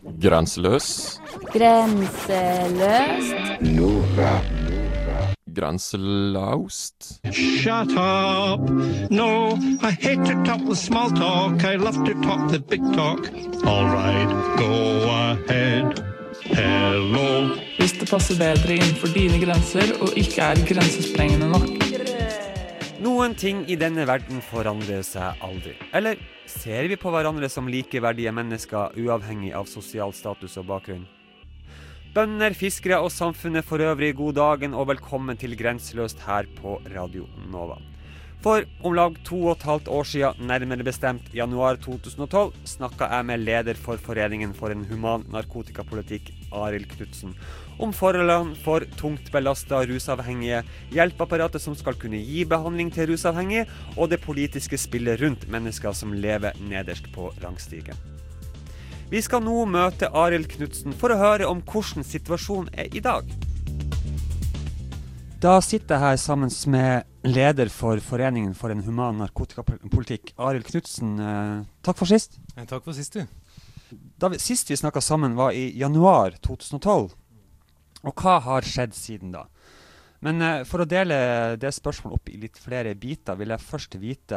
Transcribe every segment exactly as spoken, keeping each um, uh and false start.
Grenseløs. Grenseløst. Nova. Grenselaust. Shut up! No, I hate to talk the small talk. I love to talk the big talk. All right, go ahead. Hello. Hvis det passer bedre innenfor dine grenser og ikke er grensesprengende nok. Noen ting i denne verden forandrer seg aldri. Eller ser vi på hverandre som likeverdige mennesker uavhengig av sosial status og bakgrunn? Bønder, fiskere og samfunnet for øvrig, god dagen og velkommen til Grenseløst her på Radio Nova. For om lag to og et halvt år siden, nærmere bestemt januar to tusen og tolv, snakket jeg med leder for Foreningen for en human narkotikapolitikk, Arild Knutsen, om forholdene for tungt belastet rusavhengige, hjelpeapparatet som skal kunne gi behandling til rusavhengige, og det politiske spillet rundt mennesker som lever nederst på rangstigen. Vi skal nå møte Arild Knutsen for å høre om hvordan situasjonen er i dag. Da sitter jeg her sammen med leder for Foreningen for en human narkotikapolitikk, Arild Knutsen. Takk for sist. Takk for sist, du. Da vi, sist vi snakket sammen var i januar to tusen og tolv. Og hva har skjedd siden da? Men uh, for å dele det spørsmålet opp i litt flere biter, vil jeg først vite,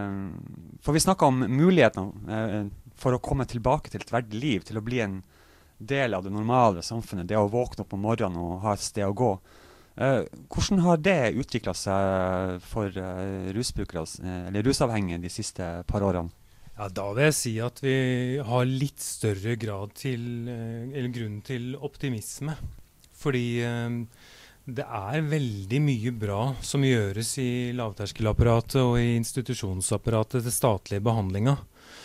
uh, for vi snakket om mulighetene uh, for å komme tilbake til et verdig liv, til å bli en del av det normale samfunnet, det å våkne opp om morgenen og ha et sted å gå. Uh, hvordan har det utviklet seg for uh, rusbrukere, uh, eller rusavhengige de siste par årene? Ja, da vil jeg si at vi har litt større grad til, uh, eller grunn til optimisme. Fordi uh, det er veldig mye bra som gjøres i lavterskelapparatet og i institusjonsapparatet til statlige behandlinger.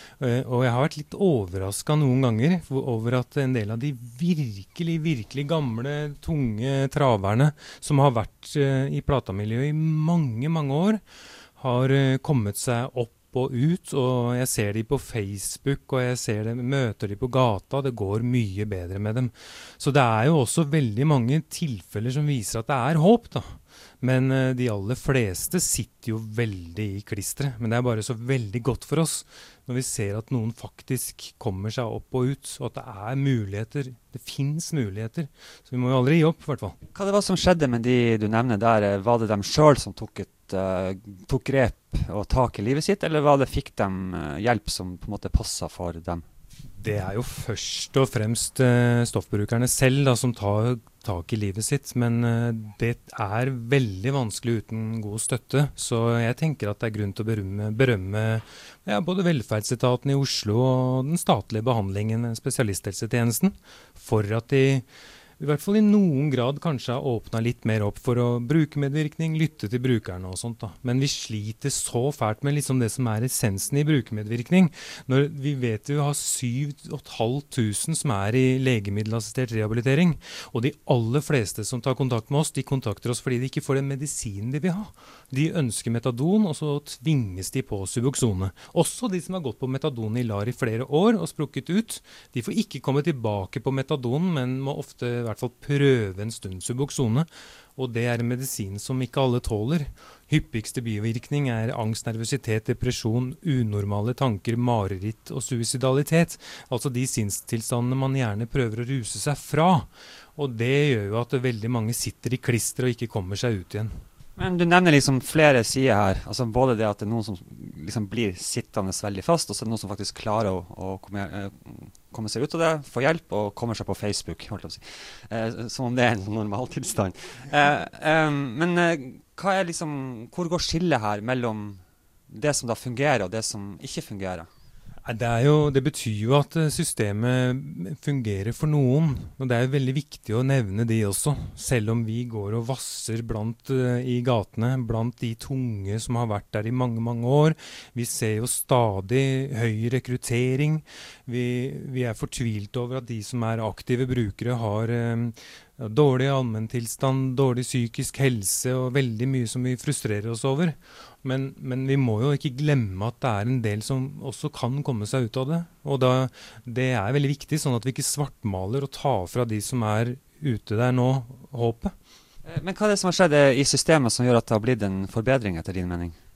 Og jeg har vært litt overrasket noen ganger over at en del av de virkelig, virkelig gamle, tunge traverne som har vært i platamiljøet i mange, mange år, har kommet seg opp og ut, og jeg ser de på Facebook, og jeg ser dem, møter de på gata, det går mye bedre med dem. Så det er jo også veldig mange tilfeller som viser at det er håp, da. Men uh, de aller fleste sitter jo veldig i klistret, men det er bare så veldig godt for oss når vi ser at noen faktisk kommer seg opp og ut, og at det er muligheter, det finnes muligheter, så vi må jo aldri gi opp i hvert fall. Hva det var som skjedde med de du nevner der? Var det dem selv som tok, et, uh, tok grep og tak i livet sitt, eller var det fikk dem uh, hjelp som på en måte passet for dem? Det er jo først og fremst uh, stoffbrukerne selv da, som tar tak i livet sitt, men uh, det er veldig vanskelig uten god støtte, så jeg tenker at det er grunn til å berømme, berømme ja, både velferdsetaten i Oslo og den statlige behandlingen, spesialisthelsetjenesten, for at de i hvert fall i noen grad kanskje har åpnet litt mer opp for å bruke medvirkning, lytte til brukerne og sånt da. Men vi sliter så fælt med liksom det som er essensen i brukermedvirkning. Når vi vet vi har syv og et halvt tusen som er i legemiddelassistert rehabilitering, og de aller fleste som tar kontakt med oss, de kontakter oss fordi de ikke får den medisinen de vil ha. De ønsker metadon, og så tvinges de på Suboxone. Også de som har gått på metadon i LAR i flere år og sprukket ut, de får ikke komme tilbake på metadon, men må ofte i hvert fall prøve en stund Suboxone, og det er en medisin som ikke alle tåler. Hyppigste bivirkning er angst, nervøsitet, depresjon, unormale tanker, mareritt og suicidalitet. Altså de sinnstilstandene man gjerne prøver å ruse seg fra. Og det gjør jo at veldig mange sitter i klister og ikke kommer seg ut igjen. Men du nevner liksom flere sider her, altså både det at det er noen som liksom blir sittende veldig fast, og så er det noen som faktisk klarer å, å komme, eh, komme seg ut av det, få hjelp og kommer seg på Facebook, holdt jeg på å si. Eh, som om det er en normal tilstand. Eh, eh, men eh, hva er liksom, hvor går skillet her mellom det som da fungerer og det som ikke fungerer? Det, er jo, det betyr jo at systemet fungerer for noen, og det er jo veldig viktig å nevne de også, selv om vi går og vasser blant, uh, i gatene, blant de tunge som har vært der i mange, mange år. Vi ser jo stadig høy rekruttering. Vi, vi er fortvilt over at de som er aktive brukere har um, dårlig allmenntilstand, dårlig psykisk helse og veldig mye som vi frustrerer oss over. Men, men vi må jo ikke glemme at det er en del som også kan komme seg ut av det. Og da, det er veldig viktig, sånn at vi ikke svartmaler og tar fra de som er ute der nå, håpet. Men hva er det som har skjedd i systemet som gjør at det har blitt en forbedring etter din mening? Jeg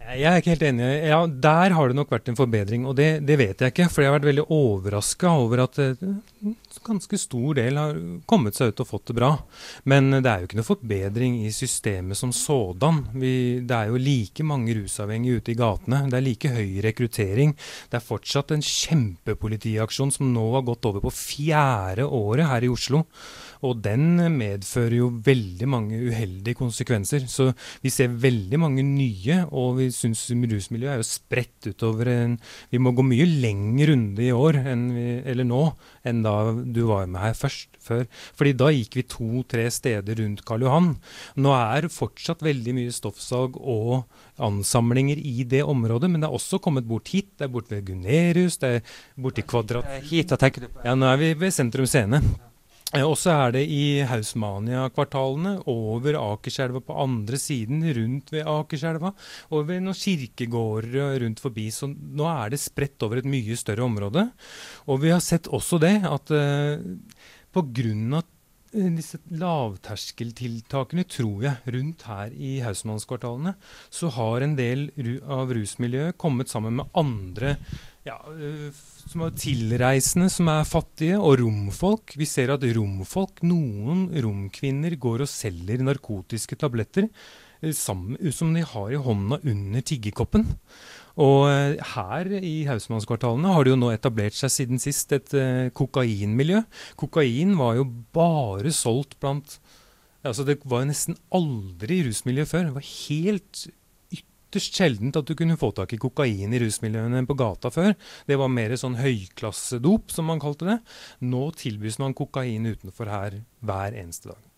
Jeg er ikke helt enig. Ja, der har det nok vært en forbedring, og det, det vet jeg ikke. For jeg har vært veldig overrasket over at en ganske stor del har kommet seg ut og fått det bra. Men det er jo ikke noe forbedring i systemet som sådan. Vi, det er jo like mange rusavhengige ute i gatene. Det er like høy rekruttering. Det er fortsatt en kjempepolitiaksjon som nå har gått over på fjerde året her i Oslo. Og den medfører jo veldig mange uheldige konsekvenser. Så vi ser veldig mange nye, og vi synes rusmiljøet er jo spredt utover en... Vi må gå mye lenger runde i år, enn vi, eller nå, enn da du var med her først, før. Fordi da gikk vi to-tre steder rundt Karl Johan. Nå er det fortsatt veldig mye stoffsalg og ansamlinger i det området, men det er også kommet bort hit. Det er bort ved Gunerius, det er bort i Kvadrat. Hit, da tenker du på? Ja, nå er vi ved Sentrum Scene. Og så er det i Hausmania-kvartalene, over Akerselva på andre siden, rundt ved Akerselva, og ved noen kirkegårder rundt forbi. Så nå er det spredt over et mye større område. Og vi har sett også det, at uh, på grunn av disse lavterskeltiltakene, tror jeg, rundt her i Hausmannskvartalene, så har en del ru- av rusmiljøet kommet sammen med andre ja, uh, som er tilreisende, som er fattige, og romfolk. Vi ser at romfolk, noen romkvinner går og selger narkotiske tabletter uh, sammen, som de har i hånda under tiggekoppen. Og uh, her i Hausmannskvartalene har det jo nå etablert seg siden sist et uh, kokainmiljø. Kokain var jo bare solgt blant, altså det var jo nesten aldri rusmiljø før. Det var helt ytterst sjeldent at du kunne få tak i kokain i rusmiljøene på gata før. Det var mer sånn høyklassedop, som man kalte det. Nå tilbys man kokain utenfor her hver eneste dag.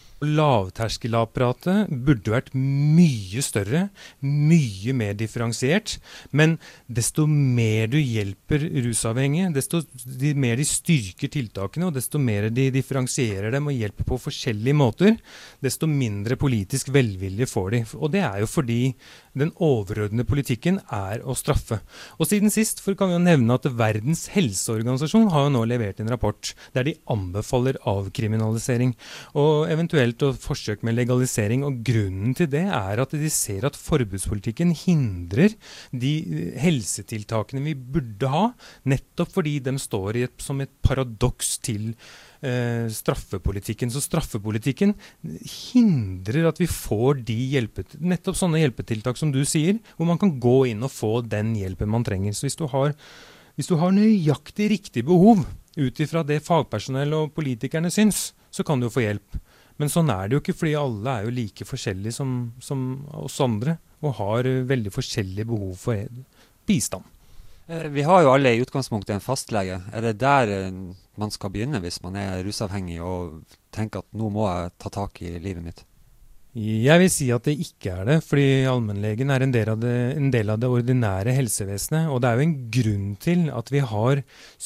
Lavterskelapparatet burde vært mye større, mye mer differensiert, men desto mer du hjelper rusavhengige, desto de mer de styrker tiltakene, og desto mer de differensierer dem og hjelper på forskjellige måter, desto mindre politisk velvilje får de. Og det er jo fordi den overordnede politikken er å straffe. Og siden sist for kan vi jo nevne at Verdens helseorganisasjon har jo nå levert en rapport der de anbefaler avkriminalisering, og eventuelt og forsøk med legalisering, og grunnen til det er at de ser at forbudspolitikken hindrer de helsetiltakene vi burde ha, nettopp fordi de står i et, som et paradoks til eh, straffepolitikken. Så straffepolitikken hindrer at vi får de hjelpet, nettopp sånne hjelpetiltak som du sier, hvor man kan gå inn og få den hjelpen man trenger. Så hvis du har, hvis du har nøyaktig riktig behov, ut ifra det fagpersonell og politikerne syns, så kan du jo få hjelp. Men sånn er det jo ikke, fordi alle er jo like forskjellige som, som oss andre, og har veldig forskjellige behov for bistand. Vi har jo alle i utgangspunktet en fastlege. Er det der man skal begynne hvis man er rusavhengig og tenker at nå må jeg ta tak i livet mitt? Jeg vil si at det ikke er det, fordi allmennlegen er en del av det, en del av det ordinære helsevesenet, og det er jo en grunn til at vi har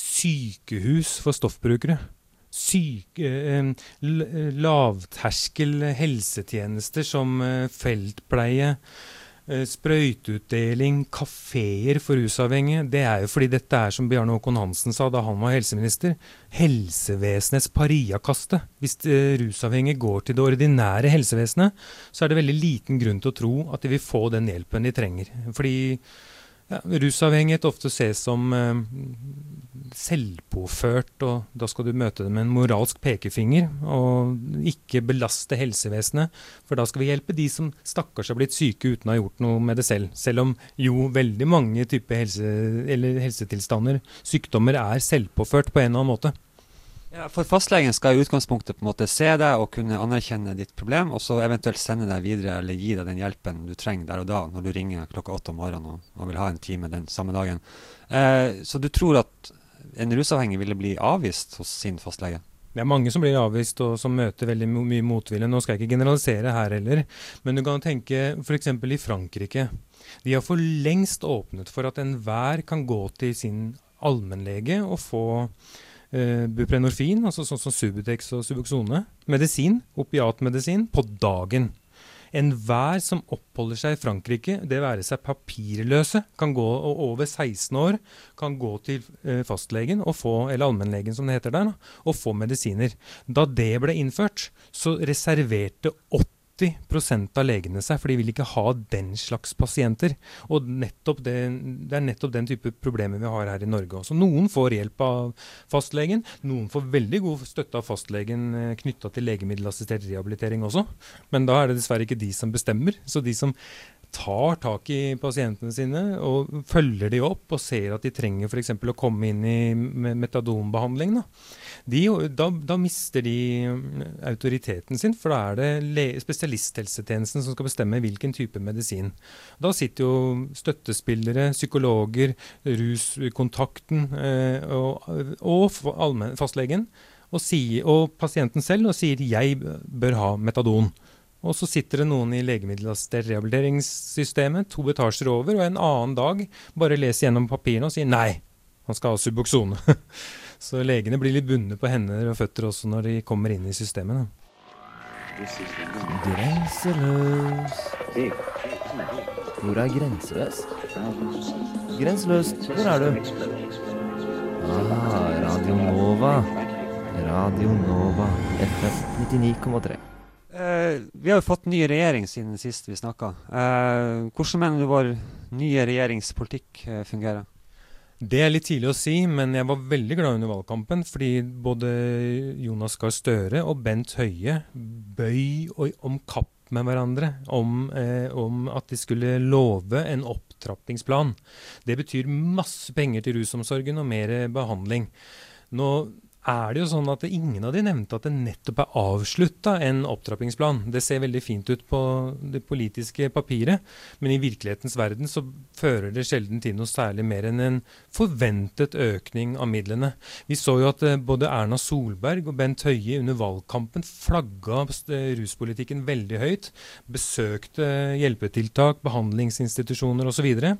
sykehus for stoffbrukere. Syke, eh, lavterskel helsetjenester som eh, feltpleie, eh, sprøyteutdeling, kaféer for rusavhengige. Det er jo fordi dette er, som Bjarne Håkon Hansen sa da han var helseminister, helsevesenets pariakaste. Hvis eh, rusavhengige går til det ordinære helsevesenet, så er det veldig liten grunn til å tro at de vil få den hjelpen de trenger. Fordi ja, rusavhengighet ofte ses som eh, selvpåført, og da skal du møte det med en moralsk pekefinger, og ikke belaste helsevesenet, for da skal vi hjelpe de som stakkars har blitt syke uten å ha gjort noe med det selv. Selv om jo veldig mange typer helse, eller helsetilstander, sykdommer er selvpåført på en eller annen måte. Ja, for fastlegen skal i utgangspunktet på en måte se deg og kunne anerkjenne ditt problem, og så eventuelt sende deg videre eller gi deg den hjelpen du trenger der og da, når du ringer klokka åtte om morgenen og, og vil ha en time den samme dagen. Eh, så du tror at en rusavhengig ville bli avvist hos sin fastlege? Det er mange som blir avvist og som møter veldig mye motvilje. Nå skal jeg ikke generalisere her heller, men du kan tenke for eksempel i Frankrike. De har for lengst åpnet for at enhver kan gå til sin allmennlege og få Uh, buprenorfin, altså sånn som Subutex og Suboxone, medisin, opiatmedisin, på dagen. Enhver som oppholder seg i Frankrike, det være seg papirløse, kan gå, og over seksten år, kan gå til uh, fastlegen og få, eller allmennlegen som det heter der, og få medisiner. Da det ble innført, så reserverte åtti åtti prosent av legene seg, for de vil ikke ha den slags pasienter. Og nettopp det, det er nettopp den type problemer vi har her i Norge også. Noen får hjelp av fastlegen, noen får veldig god støtte av fastlegen knyttet til legemiddelassistert rehabilitering også, men da er det dessverre ikke de som bestemmer. Så de som tar tak i pasientene sine og følger de opp og ser at de trenger for eksempel å komme inn i metadonbehandling, da. De, da, da mister de autoriteten sin, for da er det le- spesialisthelsetjenesten som skal bestemme hvilken type medisin. Da sitter jo støttespillere, psykologer, ruskontakten eh, og, og allmenn, fastlegen og, sier, og pasienten selv og sier jeg bør ha metadon. Og så sitter det noen i legemiddelassistert rehabiliteringssystemet, to etasjer over, og en annen dag bare leser gjennom papirene og sier nei, han skal ha Suboxone. Så legene blir litt bundet på hender og føtter også når de kommer inn i systemet. Da. Grenseløs. Hvor er grenseløs? Grenseløs, hvor er du? Ah, Radio Nova. Radio Nova, F M nittini komma tre. Eh, vi har jo fått ny regjering siden sist vi snakket. Eh, hvordan mener du vår nye regjeringspolitikk eh, fungerer? Det er litt tidlig å si, men jeg var veldig glad under valgkampen, fordi både Jonas Gahr Støre og Bent Høie bøy om kapp med hverandre om, eh, om at de skulle love en opptrappingsplan. Det betyr masse penger til rusomsorgen og mer behandling. Nå er det jo sånn at ingen av de nevnte at det nettopp er avsluttet en opptrappingsplan. Det ser veldig fint ut på det politiske papiret, men i virkelighetens verden så fører det sjelden til noe særlig mer enn en forventet økning av midlene. Vi så jo at både Erna Solberg og Bent Høie under valgkampen flagga ruspolitikken veldig høyt, besøkte hjelpetiltak, behandlingsinstitusjoner og så videre.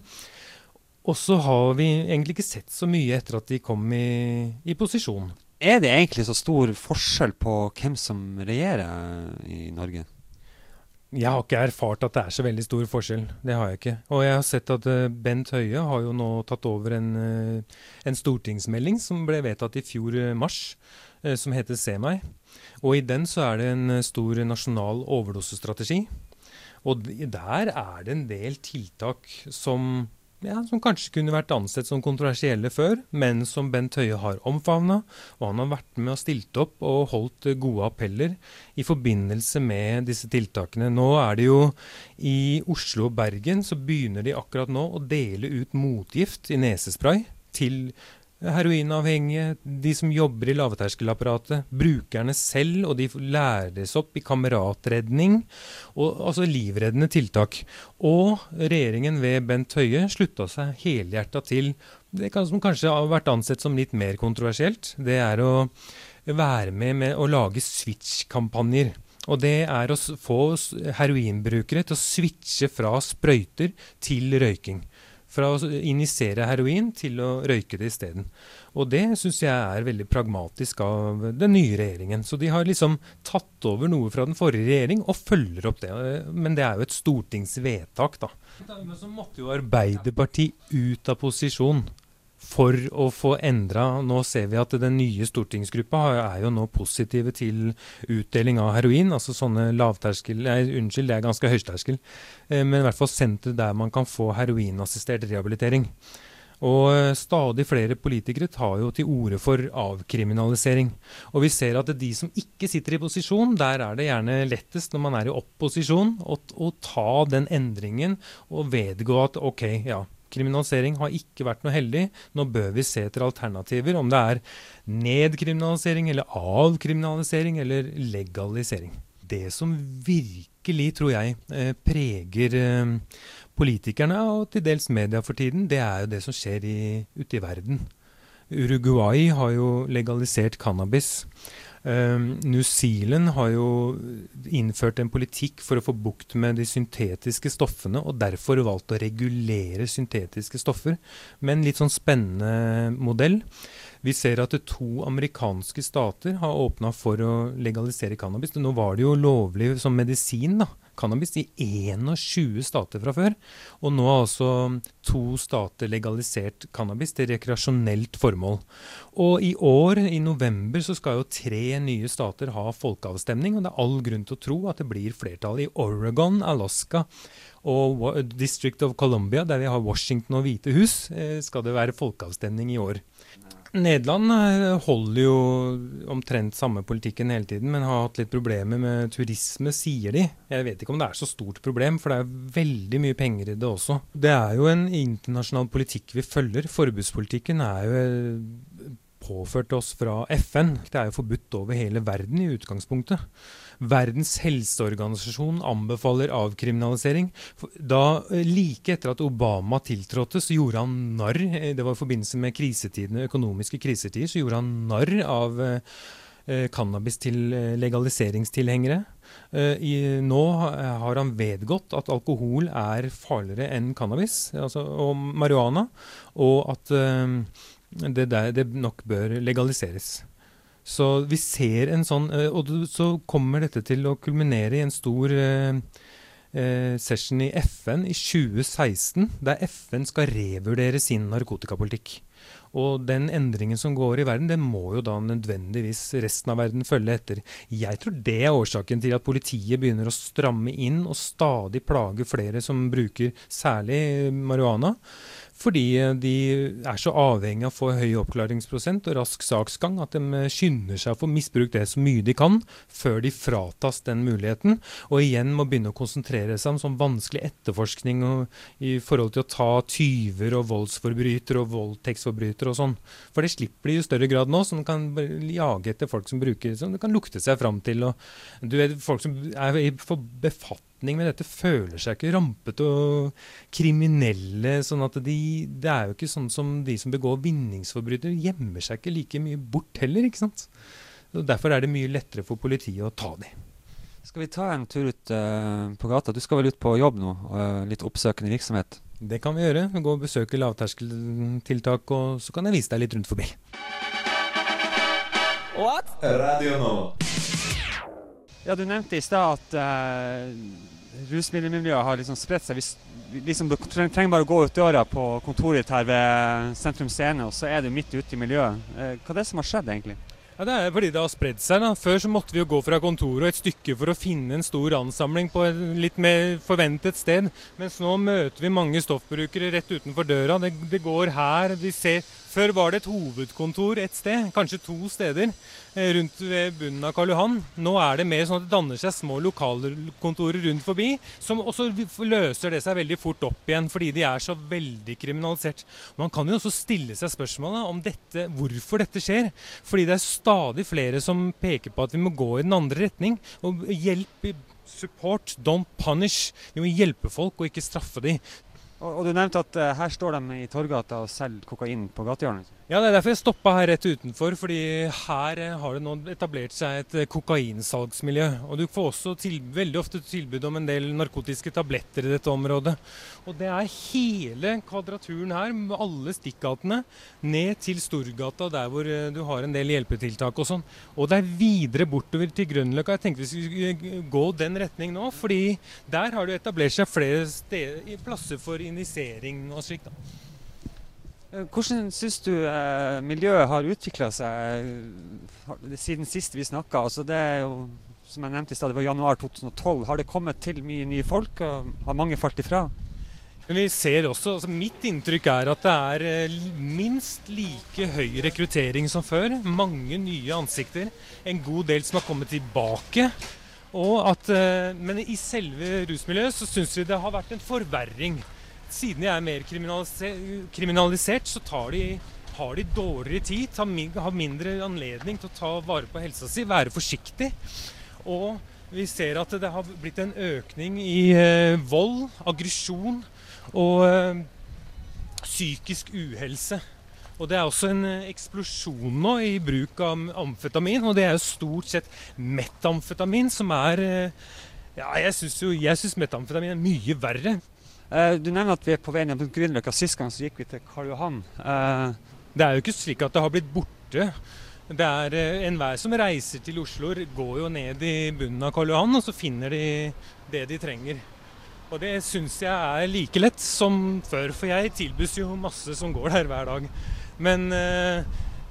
Og så har vi egentlig ikke sett så mye etter at de kom i, i posisjon. Er det egentlig så stor forskjell på hvem som regjerer i Norge? Jeg har ikke erfart at det er så veldig stor forskjell. Det har jeg ikke. Og jeg har sett at uh, Bent Høie har jo nå tatt over en, uh, en stortingsmelding som ble vedtatt i fjor uh, mars, uh, som heter Se meg. Og i den så er det en uh, stor nasjonal overdosestrategi. Og der er det en del tiltak som Ja, som kanskje kunne vært ansett som kontroversielle før, men som Bent Høie har omfavnet, og han har vært med og stilt opp og holdt gode appeller i forbindelse med disse tiltakene. Nå er det jo i Oslo og Bergen, så begynner de akkurat nå å dele ut motgift i nesespray til heroinavhengige, de som jobber i lavterskelapparatet, brukerne selv, og de læres opp i kameratredning, og, altså livreddende tiltak. Og regjeringen ved Bent Høie sluttet seg helhjertet til det som kanskje har vært ansett som litt mer kontroversielt. Det er å være med med å lage switch-kampanjer. Og det er å få heroinbrukere til å switche fra sprøyter til røyking. Fra å injisere heroin til å røyke det i stedet. Og det synes jeg er veldig pragmatisk av den nye regjeringen. Så de har liksom tatt over noe fra den forrige regjering og følger opp det. Men det er jo et stortingsvedtak da. Men så måtte jo Arbeiderpartiet ut av posisjon for å få endret. Nå ser vi at den nye stortingsgruppa er jo nå positive til utdeling av heroin, altså sånne lavterskel, nei, unnskyld, det er ganske høyterskel, men i hvert fall senter der man kan få heroinassistert rehabilitering. Og stadig flere politikere tar jo til orde for avkriminalisering. Og vi ser at de som ikke sitter i posisjon, der er det gjerne lettest når man er i opposisjon, å, å ta den endringen og vedgå at ok, ja, kriminalisering har ikke vært noe heldig. Nå bør vi se etter alternativer, om det er nedkriminalisering, eller avkriminalisering, eller legalisering. Det som virkelig, tror jeg, preger politikerne og til dels media for tiden, det er jo det som skjer i, ute i verden. Uruguay har jo legalisert cannabis. Um, New Zealand har jo innført en politikk for å få bukt med de syntetiske stoffene, og derfor valgt å regulere syntetiske stoffer med en litt sånn spennende modell. Vi ser at to amerikanske stater har åpnet for å legalisere cannabis. Nå var det jo lovlig som medisin da, cannabis i tjueen stater fra før, og nå har altså to stater legalisert cannabis til rekreasjonelt formål. Og i år, i november, så skal jo tre nye stater ha folkeavstemning, og det er all grunn til å tro at det blir flertall i Oregon, Alaska og District of Columbia, der vi har Washington og Hvite hus, skal det være folkeavstemning i år. Nederland holder jo omtrent samme politikken hele tiden, men har hatt litt problemer med turisme, sier de. Jeg vet ikke om det er så stort problem, for det er veldig mye penger i det også. Det er jo en internasjonal politikk vi følger. Forbudspolitikken er jo påført oss fra F N. Det er jo forbudt over hele verden i utgangspunktet. Verdens helseorganisasjon anbefaler avkriminalisering. Da, like etter at Obama tiltrådte, så gjorde han narr, det var i forbindelse med krisetidene, økonomiske krisetider, så gjorde han narr av eh, cannabis til legaliseringstilhengere. Eh, i, nå har han vedgått at alkohol er farligere enn cannabis, altså, og marihuana, og at eh, det, der, det nok bør legaliseres. Så vi ser en sånn, og så kommer dette til å kulminere i en stor eh, session i F N i tjue seksten, der F N skal revurdere sin narkotikapolitikk. Og den endringen som går i verden, det må jo da nødvendigvis resten av verden følge etter. Jeg tror det er årsaken til at politiet begynner å stramme inn og stadig plage flere som bruker særlig marihuana. Fordi de er så avhengig av å få høy oppklaringsprosent og rask saksgang at de skynder seg å få misbrukt det så mye de kan før de fratas den muligheten, og igjen må begynne å konsentrere seg om sånn vanskelig etterforskning og, i forhold til å ta tyver og voldsforbrytere og voldtektsforbrytere og sånn. For det slipper de i større grad nå, så de kan jage etter folk som bruker, som de kan lukte seg fram til. Og du vet, folk som er i befatt med dette føler seg ikke rampete og kriminelle, sånn at de, det er jo ikke sånn som de som begår vinningsforbrytere, gjemmer seg ikke like mye bort heller, ikke sant? Og derfor er det mye lettere for politiet å ta de. Skal vi ta en tur ut uh, på gata? Du skal vel ut på jobb nå, uh, litt oppsøkende virksomhet? Det kan vi gjøre. Vi går og besøker lavterskeltiltak, og så kan jeg vise deg litt rundt forbi. What? Radio nå. Ja, du nevnte i sted at uh, rusmiddelmiljøet har liksom spredt seg. Vi liksom, du trenger bare å gå ut døra på kontoret her ved Sentrum Scene, og så er du midt ute i miljøet. Uh, hva er det som har skjedd egentlig? Ja, det er fordi det har spredd seg. Da. Før så måtte vi jo gå fra kontoret et stykke for å finne en stor ansamling på et litt mer forventet sted. Mens nå møter vi mange stoffbrukere rett utenfor døra. Det, det går her. Vi ser, før var det et hovedkontor et sted, kanskje to steder, rundt ved bunnen av Karl Johan. Nå er det mer sånn at det danner seg små lokalkontorer rundt forbi, som også løser det seg veldig fort opp igjen, fordi de er så veldig kriminalisert. Man kan jo også stille seg spørsmålet om dette, hvorfor dette skjer, fordi det er stadig flere som peker på at vi må gå i den andre retning, og hjelp, support, don't punish. Vi må hjelpe folk og ikke straffe dem. Og, og du nevnte at uh, her står de i Torgata og selger kokain på gatehjørnet. Ja, det er derfor jeg stoppet her rett utenfor, fordi her har det nå etablert seg et kokainsalgsmiljø. Og du får også til, veldig ofte tilbud om en del narkotiske tabletter i dette området. Og det er hele kvadraturen her, med alle stikkgatene, ned til Storgata, der hvor du har en del hjelpetiltak og sånn. Og det er videre bortover til Grønløkka. Jeg tenkte vi skulle gå den retning nå, fordi der har det etablert seg flere steder, plasser for injisering og slikt da. Hvordan synes du eh, miljøet har utviklet seg eh, siden sist vi snakket? Altså det er jo, som jeg nevnte i stedet, det var januar to tusen og tolv. Har det kommet til mye nye folk, og har mange falt ifra? Men vi ser også, altså mitt inntrykk er at det er eh, minst like høy rekruttering som før. Mange nye ansikter, en god del som har kommet tilbake. Og at, eh, men i selve rusmiljøet så synes vi det har vært en forverring. Siden jeg er mer kriminalisert, kriminalisert så tar de, har de dårligere tid, tar, har mindre anledning til å ta vare på helsa si, være forsiktig. Og vi ser at det har blitt en økning i eh, vold, aggresjon og eh, psykisk uhelse. Og det er også en eksplosjon nå i bruk av amfetamin, og det er jo stort sett metamfetamin som er, ja, jeg synes jo, jeg synes metamfetamin er mye verre. Uh, du nevner at vi er på vei ned på Grünerløkka. Sist gang så gikk vi til Karl Johan. Uh, det er jo ikke slik at det har blitt borte. Det er eh, enhver som reiser til Oslo, går jo ned i bunnen av Karl Johan, og så finner de det de trenger. Og det synes jeg er like lett som før, for jeg tilbys jo masse som går der hver dag. Men, eh,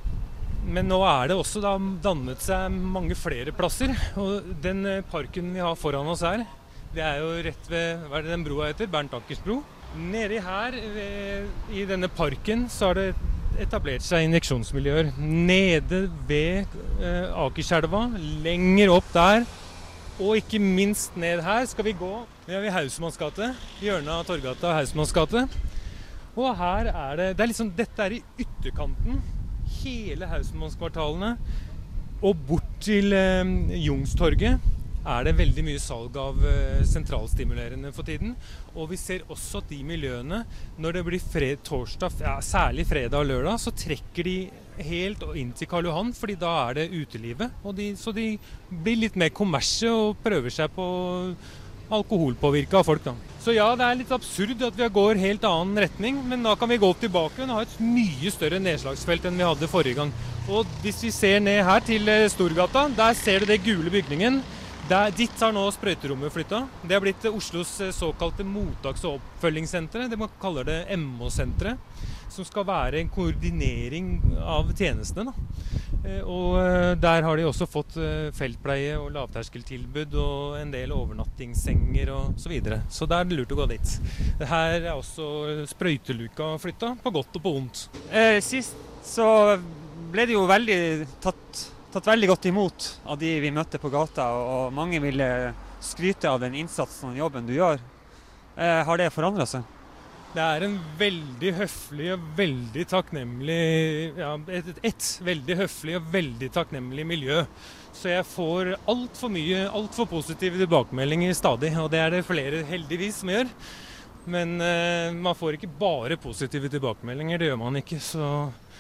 men nå er det også da dannet seg mange flere plasser, og den eh, parken vi har foran oss her, det er jo rett ved, hva er det den broa heter? Bernt Ackers bro. Nede her, ved, i denne parken, så har det etablert seg injeksjonsmiljøer. Nede ved eh, Akerselva, lenger opp der, og ikke minst ned her skal vi gå. Vi er ved Hausmanns gate, hjørnet av Torgata og Hausmanns gate. Og her er det, det er liksom, dette er i ytterkanten, hele Hausmannskvartalene, og bort til eh, Jungstorget er det veldig mye salg av eh, sentralstimulerende for tiden. Og vi ser også at de miljøene, når det blir fred, torsdag, ja, særlig fredag og lørdag, så trekker de helt inn til Karl Johan, fordi da er det utelivet. Og de, så de blir litt mer kommersie og prøver seg på alkoholpåvirket av folk da. Så ja, det er litt absurd at vi går helt annen retning, men da kan vi gå tilbake og ha et mye større nedslagsfelt enn vi hadde forrige gang. Og hvis vi ser ned her til Storgata, der ser du det gule bygningen. Der, dit har nå sprøyterommet flyttet. Det har blitt Oslos såkalte mottaks- og oppfølgingssenteret. Det man kaller det M Å-senteret, som skal være en koordinering av tjenestene. Da. Og der har de også fått feltpleie og lavterskeltilbud og en del overnattingssenger og så videre. Så der er det lurt å gå dit. Her er også sprøyteluka flyttet, på godt og på vondt. Eh, sist så ble det jo veldig tatt tatt veldig godt imot av de vi møtte på gata, og mange ville skryte av den innsatsen og jobben du gjør. Eh, har det forandret seg? Det er en veldig høflig og veldig takknemlig, ja, et, et, et veldig høflig og veldig takknemlig miljø. Så jeg får alt for mye, alt for positive tilbakemeldinger stadig, og det er det flere heldigvis som gjør. Men eh, man får ikke bare positive tilbakemeldinger, det gjør man ikke, så...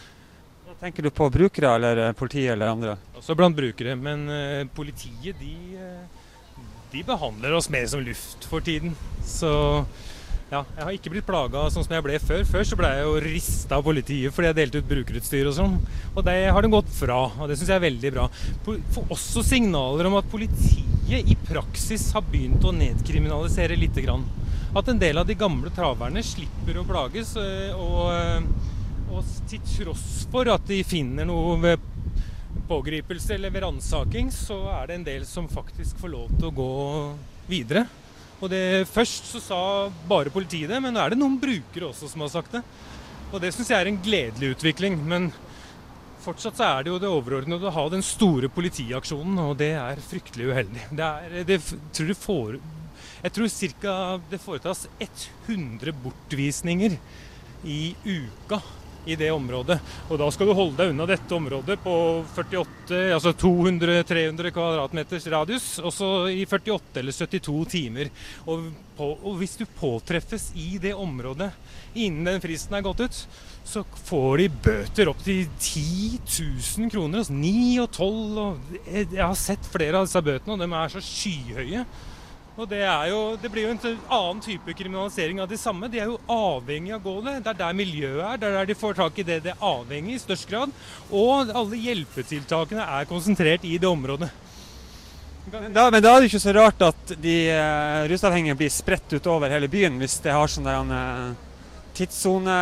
Tenker du på brukere eller politiet eller andre? Også blant brukere, men uh, politiet de, uh, de behandler oss mer som luft for tiden. Så ja, jeg har ikke blitt plaget sånn som jeg ble før. Før så ble jeg jo ristet av politiet fordi jeg delte ut brukerutstyr og sånn. Og det har det gått fra, og det synes jeg er veldig bra. For også signaler om at politiet i praksis har begynt å nedkriminalisere litt grann. At en del av de gamle traverne slipper å plages, uh, og uh, Og til tross for at de finner noe ved pågripelse eller ved ransaking, så er det en del som faktisk får lov til å gå videre. Og det, først så sa bare politiet det, men nå er det noen brukere også som har sagt det. Og det synes jeg er en gledelig utvikling, men fortsatt så er det jo det overordnede å ha den store politiaksjonen, og det er fryktelig uheldig. Det er, det, tror det får, jeg tror cirka det foretas hundre bortvisninger i uka i det området, og da skal du holde deg unna dette området på førtiåtte, altså to hundre til tre hundre kvadratmeters radius, og så i førtiåtte eller syttito timer. Og, på, og hvis du påtreffes i det området innen den fristen er gått ut, så får de bøter opp til ti tusen kroner, altså ni og tolv, og jeg har sett flere av disse bøtene, og de er så skyhøye. Og det, er jo, det blir jo en annen type kriminalisering av de samme. De er jo avhengig av gålet. Det er der miljøet er, det er der de får tak i det det er avhengig i størst grad. Og alle hjelpetiltakene er konsentrert i det området. Da, men da er det ikke så rart at de uh, rusavhengige blir spredt ut over hele byen, hvis det har sånn der en uh, tidszone...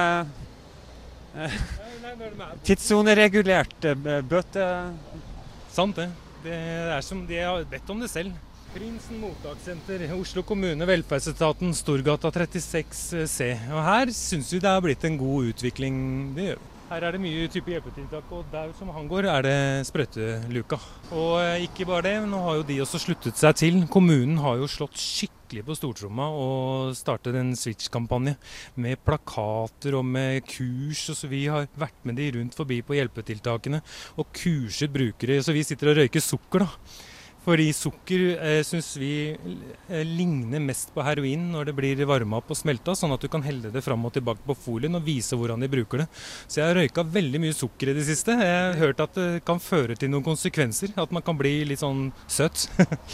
Uh, tidssoneregulert uh, bøte... Sant det. Det er som de har bedt om det selv. Prinsen mottakssenter, Oslo kommune, velferdsetaten, Storgata trettiseks C. Og her synes vi det har blitt en god utvikling, det gjør vi. Her er det mye type hjelpetiltak, og der som han går er det sprøyteluka. Og ikke bare det, men nå har jo de også sluttet seg til. Kommunen har jo slått skikkelig på stortromma og startet en switch-kampanje med plakater og med kurs, og så vi har vært med de rundt forbi på hjelpetiltakene og kurset brukere, så vi sitter og røyker sukker da. Fordi sukker eh, synes vi eh, ligner mest på heroin når det blir varmet opp og smeltet, sånn at du kan helle det fram og tilbake på folien og vise hvordan de bruker det. Så jeg har røyket veldig mye sukker i det siste. Jeg har hørt at det kan føre til noen konsekvenser, at man kan bli litt sånn søt.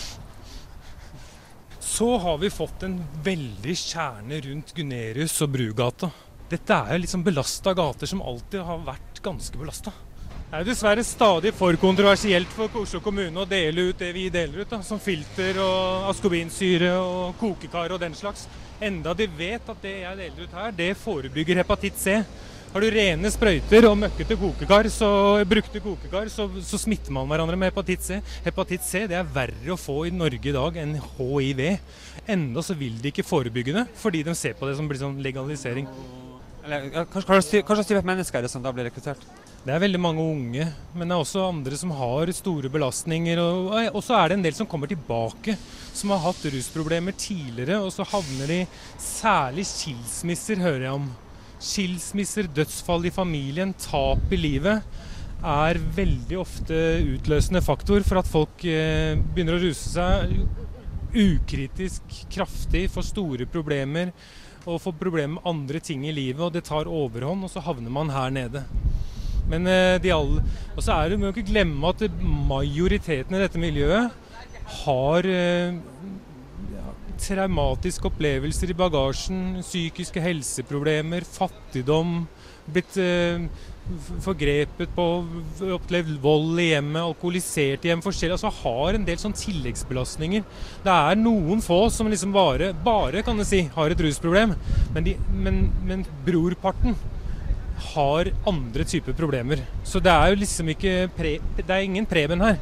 Så har vi fått en veldig kjerne rundt Gunerius og Brugata. Dette er jo liksom belastet gater som alltid har vært ganske belastet. Det er dessverre stadig for kontroversielt for Oslo kommune å dele ut det vi deler ut, da, som filter og askorbinsyre og kokekar og den slags. Enda de vet at det jeg deler ut her, det forebygger hepatitt C. Har du rene sprøyter og møkkete kokekar, så, brukte kokekar, så, så smitter man hverandre med hepatitt C. Hepatitt C det er verre å få i Norge i dag enn H I V. Enda så vil de ikke forebygge det, fordi de ser på det som blir sånn legalisering. Eller, hva slags type mennesker er det som da blir rekruttert? Det er veldig mange unge, men det er også andre som har store belastninger. Og, og så er det en del som kommer tilbake, som har hatt rusproblemer tidligere, og så havner de særlig skilsmisser, hører jeg om. Skilsmisser, dødsfall i familien, tap i livet er veldig ofte utløsende faktor for at folk eh, begynner å ruse seg ukritisk kraftig, får store problemer og får problemer med andre ting i livet, og det tar overhånd, og så havner man her nede. Men eh, de alle, og så er det, må jo ikke glemme at majoriteten i dette miljøet har eh, traumatiske opplevelser i bagasjen, psykiske helseproblemer, fattigdom, blitt eh, forgrepet på, opplevd vold i hjemmet, alkoholisert i hjem, forskjellig, altså har en del sånn tilleggsbelastninger. Det er noen få som liksom bare, bare kan jeg si, har et rusproblem, men, de, men, men brorparten har andre typer problemer. Så det er jo liksom ikke, pre, det er ingen Preben her.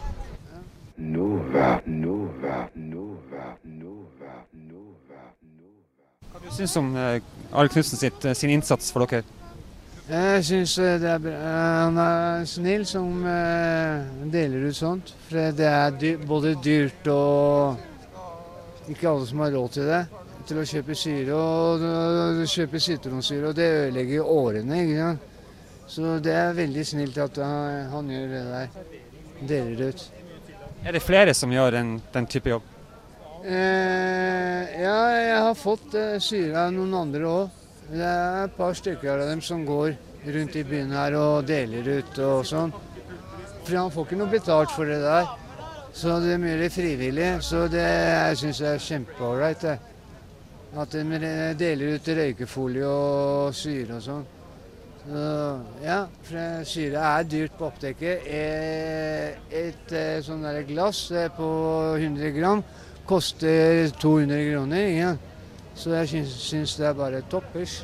Nova, Nova, Nova, Nova, Nova, Nova. Hva synes du om uh, Arild Knudsen sitt, uh, sin innsats for dere? Jeg synes uh, det er bra. Uh, han er snill som uh, deler ut sånt. For det er dyr, både dyrt og ikke alle som har råd til det. Til å kjøpe syre og, og kjøpe sitronsyre, og det ødelegger årene, ikke sant? Så det er veldig snilt at han, han gjør det der. Deler ut. Er det flere som gjør en, den type jobb? Eh, ja, jeg har fått eh, syre av noen andre også. Det er et par stykker av dem som går rundt i byen her og deler ut og sånn. For han får ikke noe betalt for det der. Så det er mye frivillig, så det jeg synes jeg er kjempeålreit det. At de deler ut røykefolie og syre og sånn. Så, ja, for syre er dyrt på opptekket. Et, et sånn der glass på hundre gram koster to hundre kroner. Ja. Så jeg syns, syns det er bare toppers.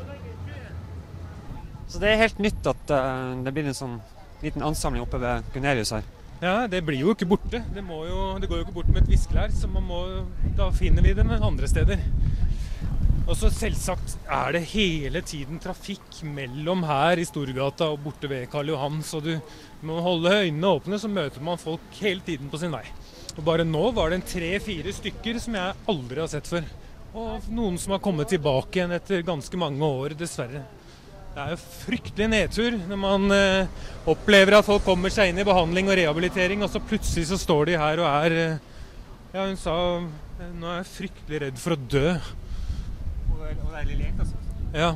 Så det er helt nytt at uh, det blir en sånn liten ansamling oppe ved Gunerius her? Ja, det blir jo ikke borte. Det, må jo, det går jo ikke bort med et viskelær, så man må, da finner vi det med andre steder. Og så selvsagt er det hele tiden trafikk mellom her i Storgata og borte ved Karl Johan, så du må holde øynene åpne, så møter man folk hele tiden på sin vei. Og bare nå var det en tre-fire stykker som jeg aldri har sett før. Og noen som har kommet tilbake igjen etter ganske mange år, dessverre. Det er jo fryktelig nedtur når man eh, opplever at folk kommer seg inn i behandling og rehabilitering, og så plutselig så står de her og er, eh, ja hun sa, nå er jeg fryktelig redd for å dø. Og det er lille gjeng, altså? Ja.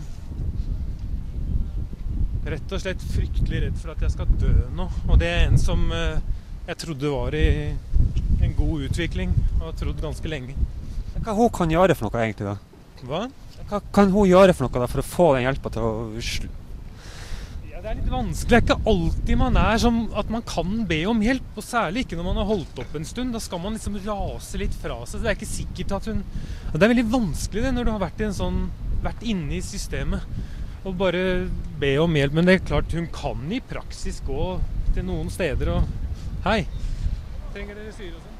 Rett og slett fryktelig redd for at jeg skal dø nå. Og det er en som eh, jeg trodde var i en god utvikling, og har trodd ganske lenge. Hva hun kan gjøre for noe egentlig da? Hva? Hva kan hun gjøre for noe da, for å få den hjelpen til å slu? Ja, det er litt vanskelig. Det er ikke alltid man er som at man kan be om hjelp, og særlig ikke når man har holdt opp en stund. Da skal man liksom rase litt fra seg. Så det er ikke sikkert at hun... Det er veldig vanskelig det når du har vært, i en sånn, vært inne i systemet og bare be om hjelp. Men det er klart hun kan i praksis gå til noen steder og... Hei, trenger dere syre og sånt?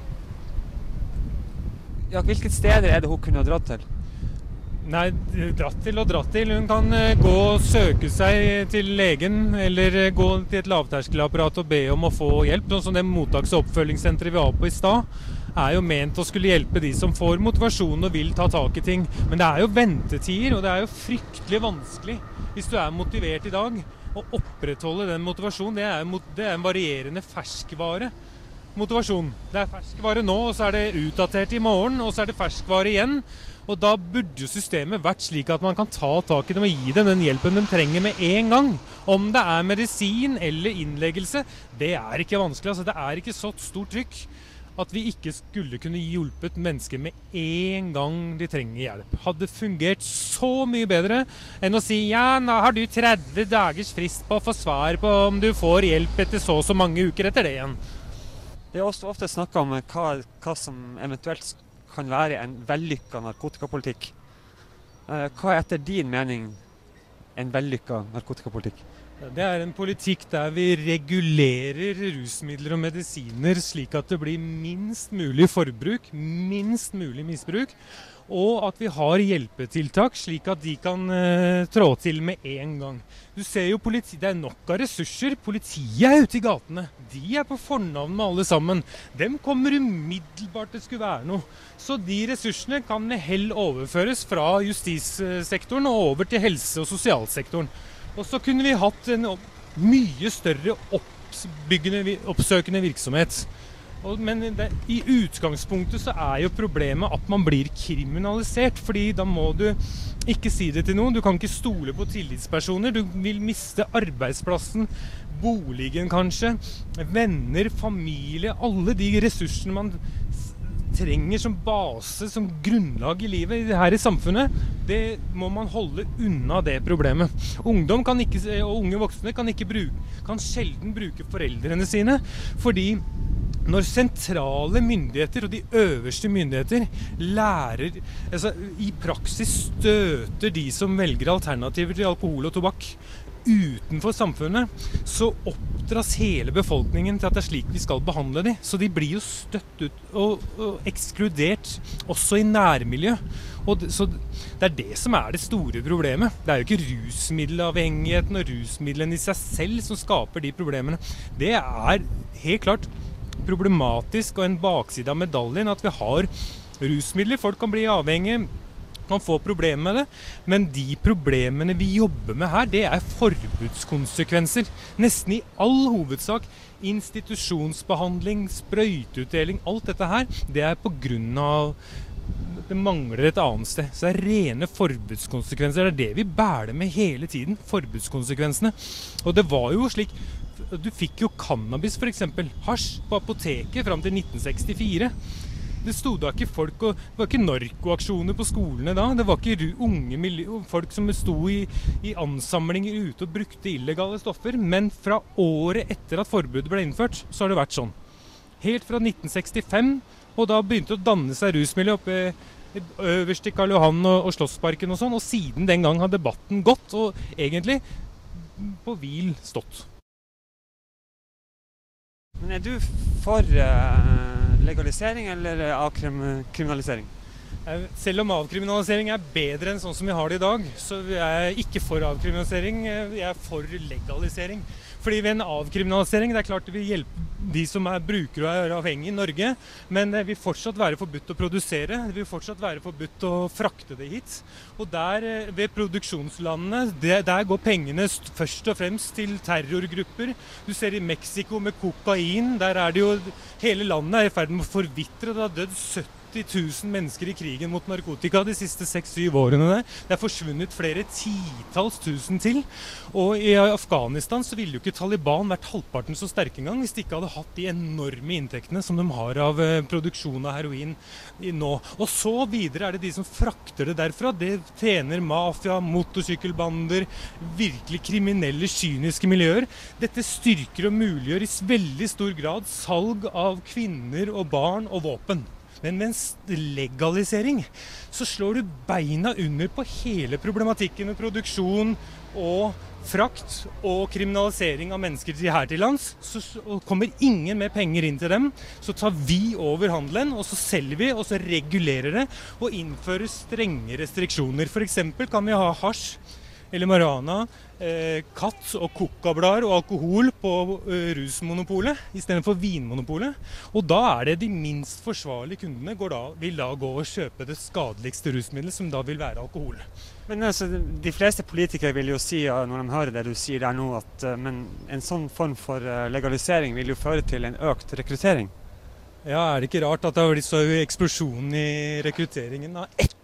Ja, hvilke steder er det hun kunne ha dratt til? Nei, dratt til og dratt til. Hun kan gå og søke seg til legen, eller gå til et lavterskelapparat og be om å få hjelp. Sånn som det mottaks- og oppfølgingssenteret vi var på i stad, er jo ment å skulle hjelpe de som får motivasjon og vil ta tak i ting. Men det er jo ventetider, og det er jo fryktelig vanskelig hvis du er motivert i dag. Å opprettholde den motivasjonen, det er, det er en varierende ferskvare. Motivasjon. Det er ferskvare nå, og så er det utdatert i morgen, og så er det ferskvare igjen. Og da burde jo systemet vært slik at man kan ta tak i dem og gi dem den hjelpen de trenger med en gang. Om det er medisin eller innleggelse, det er ikke vanskelig. Altså, det er ikke så stort trykk at vi ikke skulle kunne hjulpet mennesker med en gang de trenger hjelp. Hadde fungert så mye bedre enn å si ja, nå har du tretti dagers frist på å få svar på om du får hjelp etter så og så mange uker etter det igjen. Det er også ofte snakket om hva, hva som eventuelt kan være en vellykket narkotikapolitikk. Hva er etter din mening en vellykket narkotikapolitikk? Det er en politikk der vi regulerer rusmidler og medisiner slik at det blir minst mulig forbruk, minst mulig misbruk, og at vi har hjelpetiltak slik at de kan uh, trå til med en gang. Du ser jo politi, det er nok av ressurser, politiet er ute i gatene, de er på fornavn med alle sammen, dem kommer umiddelbart det skulle være noe. Så de ressursene kan med hell overføres fra justissektoren og over til helse- og sosialsektoren. Og så kunne vi hatt en mye større oppbyggende, oppsøkende virksomhet. Og, men det, i utgangspunktet så er jo problemet at man blir kriminalisert, fordi da må du ikke si det til noen, du kan ikke stole på tillitspersoner, du vil miste arbeidsplassen, boligen kanskje, venner, familie, alle de ressursene man trenger som base, som grunnlag i livet her i samfunnet, det må man holde unna det problemet. Ungdom kan ikke, og unge voksne kan, ikke bruke, kan sjelden bruke foreldrene sine, fordi når sentrale myndigheter og de øverste myndigheter lærer, altså i praksis støter de som velger alternativer til alkohol og tobakk utenfor samfunnet, så oppdras hele befolkningen til at det er slik vi skal behandle dem. Så de blir jo støtt ut og, og ekskludert også i nærmiljø. Og det, så det er det som er det store problemet. Det er jo ikke rusmiddelavhengigheten og rusmidlene i seg selv som skaper de problemene. Det er helt klart problematisk og en bakside av medaljen at vi har rusmidler. Folk kan bli avhengige, kan få problemer med det, men de problemene vi jobber med her, det er forbudskonsekvenser. Nesten i all hovedsak institusjonsbehandling, sprøyteutdeling, alt dette her, det er på grunn av det mangler et annet sted. Så det er rene forbudskonsekvenser. Det er det vi bærer med hele tiden, forbudskonsekvensene. Og det var jo slik, du fikk jo cannabis for eksempel, hasj på apoteket frem til nitten sekstifire. Det stod da ikke folk, og det var ikke narkoaksjoner på skolene da. Det var ikke unge miljø, folk som stod i, i ansamlinger ute og brukte illegale stoffer. Men fra året etter at forbudet ble innført, så har det vært sånn. Helt fra nitten sekstifem, og da begynte det å danne seg rusmiljø oppe øverst i Karl Johan og, og Slottsparken og sånn. Og siden den gang har debatten gått, og egentlig på hvil stått. Men er du for uh, legalisering eller avkriminalisering? Selv om avkriminalisering er bedre enn sånn som vi har det i dag, så er jeg ikke for avkriminalisering, jeg er for legalisering. Fordi ved en avkriminalisering, det er klart det vil hjelpe de som er brukere og er avhengige i Norge, men det vil fortsatt være forbudt å produsere, det vil fortsatt være forbudt å frakte det hit. Og der, ved produksjonslandene, det, der går pengene først og fremst til terrorgrupper. Du ser i Mexico med kokain, der er det jo, hele landet er i ferd med å forvitre, det har dødd sytti tusen mennesker i krigen mot narkotika de siste seks syv årene der. Det er forsvunnet flere titalls tusen til. Og i Afghanistan så ville jo ikke Taliban vært halvparten så sterke engang hvis de ikke hadde hatt de enorme inntektene som de har av eh, produksjon av heroin i nå. Og så videre er det de som frakter det derfra. Det tjener mafia, motorsykkelbander, virkelig kriminelle, kyniske miljøer. Dette styrker og muliggjør i veldig stor grad salg av kvinner og barn og våpen. Men med en legalisering så slår du beina under på hele problematikken med produksjon og frakt og kriminalisering av mennesker her til lands. Så kommer ingen med penger inn til dem, så tar vi over handelen, og så selger vi, og så regulerer det, og innfører strenge restriksjoner. For eksempel kan vi ha hasj, eller marihuana, eh, katt og kokablader og alkohol på eh, rusmonopolet i stedet for vinmonopolet. Og da er det de minst forsvarlige kundene går da, vil da gå og kjøpe det skadeligste rusmiddelet, som da vil være alkohol. Men altså, de fleste politikere vil jo si, når de hører det du sier der nå, at men en sånn form for legalisering vil jo føre til en økt rekruttering. Ja, er det ikke rart at det har blitt så eksplosjon i rekrutteringen av ett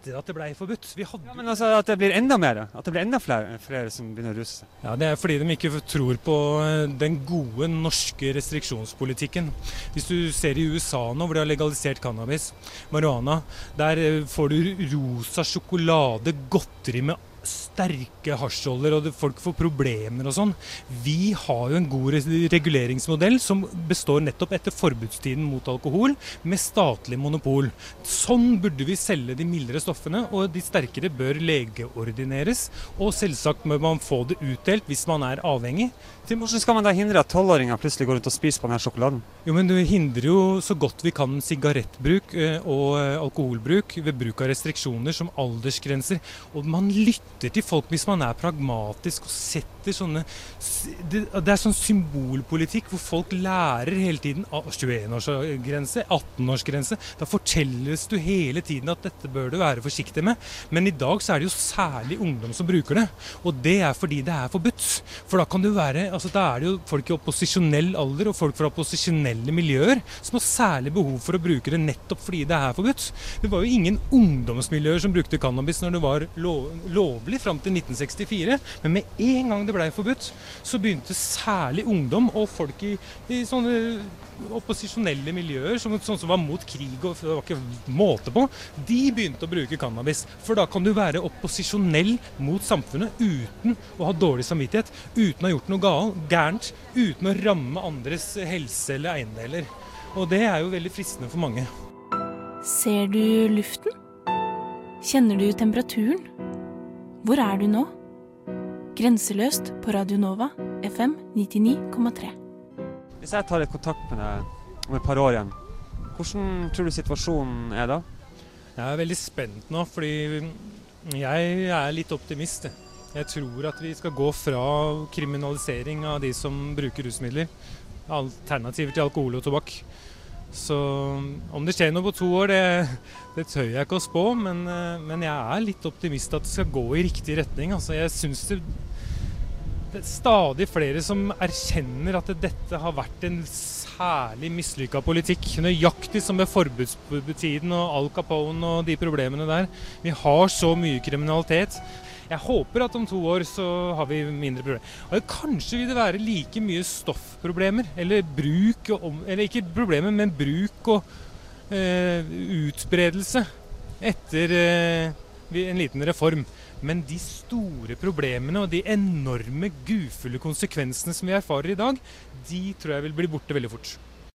etter at det ble forbudt. Vi hadde... Ja, men altså at det blir enda mer, at det blir enda flere, flere som begynner å ruse seg. Ja, det er fordi de ikke tror på den gode norske restriksjonspolitikken. Hvis du ser i U S A nå, hvor de har legalisert cannabis, marihuana, der får du rosa sjokolade, godteri med sterke hasjholder, og folk får problemer og sånn. Vi har jo en god reguleringsmodell som består nettopp etter forbudstiden mot alkohol, med statlig monopol. Sånn burde vi selge de mildere stoffene, og de sterkere bør legeordineres, og selvsagt må man få det utdelt hvis man er avhengig. Hvordan skal man da hindre at tolvåringer plutselig går rundt og spiser på denne sjokoladen? Jo, men du hindrer jo så godt vi kan sigarettbruk og alkoholbruk ved bruk av restriksjoner som aldersgrenser, og man lytter til folk hvis man er pragmatisk og setter sånne... Det, det er sånn symbolpolitikk hvor folk lærer hele tiden tjueen-årsgrense, atten-årsgrense. Da fortelles du hele tiden at dette bør du være forsiktig med. Men i dag så er det jo særlig ungdom som bruker det, og det er fordi det er forbudt. For da kan du være... Altså, da er det jo folk i opposisjonell alder og folk fra opposisjonelle miljøer som har særlig behov for å bruke det nettopp fordi det er forbudt. Det var jo ingen ungdomsmiljøer som brukte cannabis når det var lov, lovlig fram til nitten sekstifire, men med en gang det ble forbudt, så begynte særlig ungdom og folk i, i sånne opposisjonelle miljøer, som, sånn som var mot krig og det var ikke måte på, de begynte å bruke cannabis. For da kan du være opposisjonell mot samfunnet uten å ha dårlig samvittighet, uten å ha gjort noe gal, gærent, uten å ramme andres helse eller eiendeler. Og det er jo veldig fristende for mange. Ser du luften? Kjenner du temperaturen? Hvor er du nå? Grenseløst på Radio Nova, F M nittini komma tre. Hvis jeg tar et kontakt med deg om et par år igjen, hvordan tror du situasjonen er da? Jeg er veldig spent nå, fordi jeg er litt optimist. Jeg tror at vi skal gå fra kriminalisering av de som bruker rusmidler, alternativer til alkohol og tobakk. Så om det skjer noe på to år, det, det tør jeg ikke å spå, men, men jeg er litt optimist at det skal gå i riktig retning. Altså, jeg synes det, det er stadig flere som erkjenner at dette har vært en særlig mislykket politikk. Nøyaktig som med forbudstiden og Al Capone og de problemene der. Vi har så mye kriminalitet. Jeg håper at om to år så har vi mindre problemer. Og kanskje vil det være like mye stoffproblemer, eller bruk, og, eller ikke problemer, men bruk og eh, utbredelse etter eh, en liten reform. Men de store problemene og de enorme, gufulle konsekvensene som vi erfarer i dag, de tror jeg vil bli borte veldig fort.